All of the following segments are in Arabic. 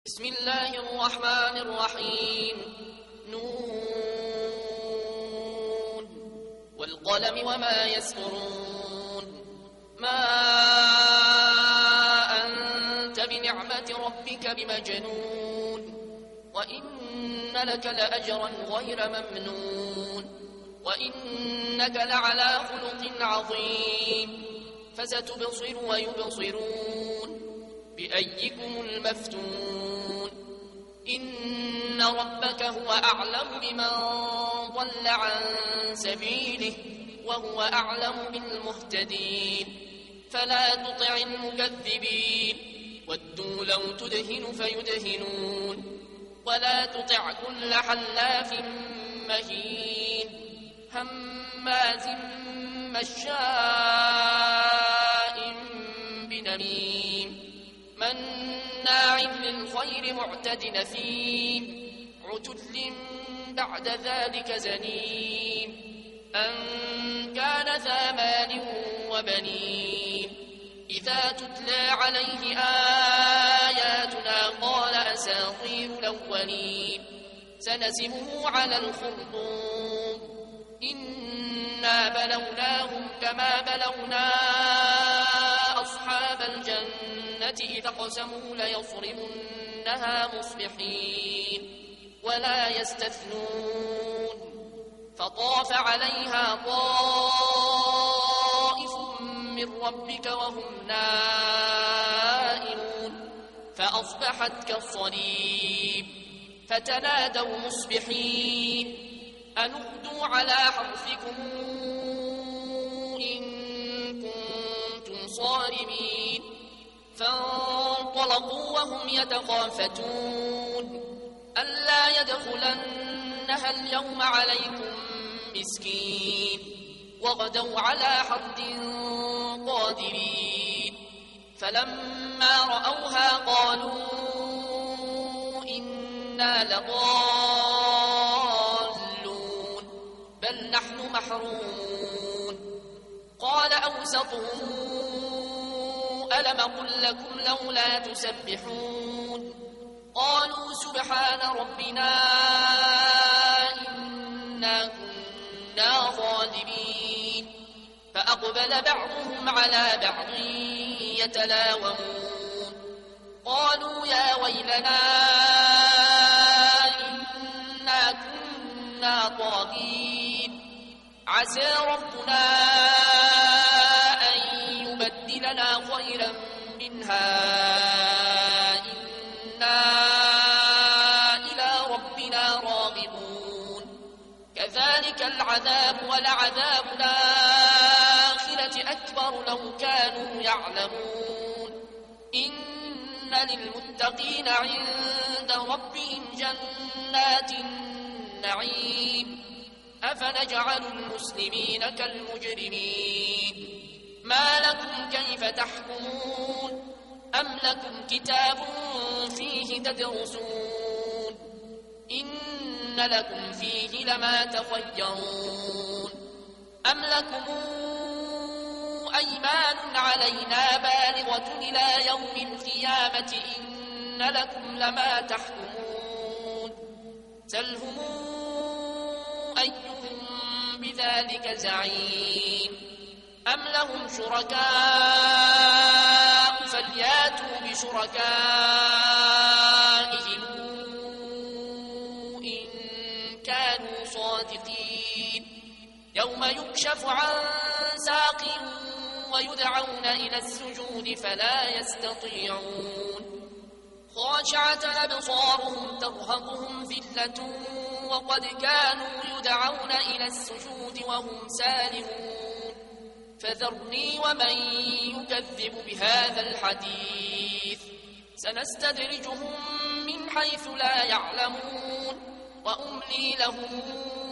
بسم الله الرحمن الرحيم نون والقلم وما يسطرون ما أنت بنعمة ربك بمجنون وإن لك لأجرا غير ممنون وإنك لعلى خلق عظيم فستبصر ويبصرون بأيكم المفتون إن ربك هو أعلم بمن ضل عن سبيله وهو أعلم بالمهتدين فلا تطع المكذبين ودوا لو تدهن فيدهنون ولا تطع كل حلاف مهين هماز مشاء بنميم مناع للخير معتد نثيم عتل بعد ذلك زنيم أن كان ذا مال وبنين إذا تتلى عليه آياتنا قال أساطير الأولين سنسمه على الخرطوم إنا بلوناهم كما بلونا أصحاب الجنة إذا اقسموا ليصرمنها مصبحين ولا يستثنون فطاف عليها طائف من ربك وهم نائمون فأصبحت كالصريم فتنادوا مصبحين أن اغدوا على حرثكم إن كنتم صارمين فانطلقوا وهم يتخافتون ألا يدخلنها اليوم عليكم مسكين وغدوا على حرد قادرين فلما رأوها قالوا إنا لضالون بل نحن محرومون قال أوسطهم ألم أقل لكم لولا تسبحون قالوا سبحان ربنا إنا كنا ظالمين فأقبل بعضهم على بعض يتلاومون قالوا يا ويلنا إنا كنا طاغين عسى ربنا أن يبدلنا خيرا منها إنا إلى ربنا راغبون كذلك العذاب ولعذاب الآخرة أكبر لو كانوا يعلمون إن للمتقين عند ربهم جنات النعيم أفنجعل المسلمين كالمجرمين ما لكم كيف تحكمون أم لكم كتاب فيه تدرسون إن لكم فيه لما تخيرون أم لكم أيمان علينا بالغة إلى يوم القيامة إن لكم لما تحكمون سلهم أيهم بذلك زعيم أم لهم شركاء فلياتوا بشركائهم إن كانوا صادقين يوم يكشف عن ساق ويدعون إلى السجود فلا يستطيعون خاشعة أبصارهم ترهقهم ذلة وقد كانوا يدعون إلى السجود وهم سالمون فذرني ومن يكذب بهذا الحديث سنستدرجهم من حيث لا يعلمون وأملي لهم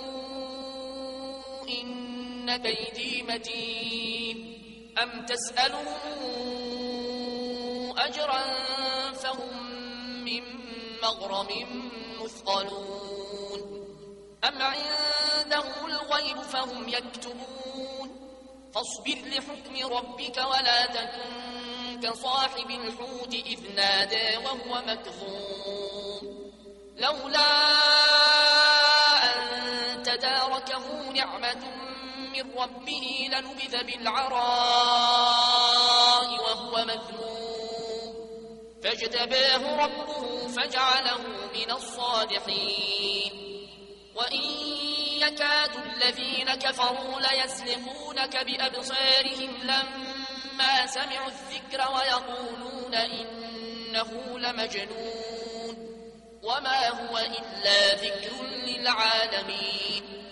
إن كيدي متين أم تسألهم أجرا فهم من مغرم مثقلون أم عندهم الغيب فهم يكتبون فاصبر لحكم ربك ولا تكن كصاحب الحوت إذ نادى وهو مكظوم لولا أن تداركه نعمة من ربه لنبذ بالعراء وهو مذموم فاجتباه ربه فجعله من الصالحين وإن يكاد الذين كفروا ليزلقونك بأبصارهم لما سمعوا الذكر ويقولون إنه لمجنون وما هو إلا ذكر للعالمين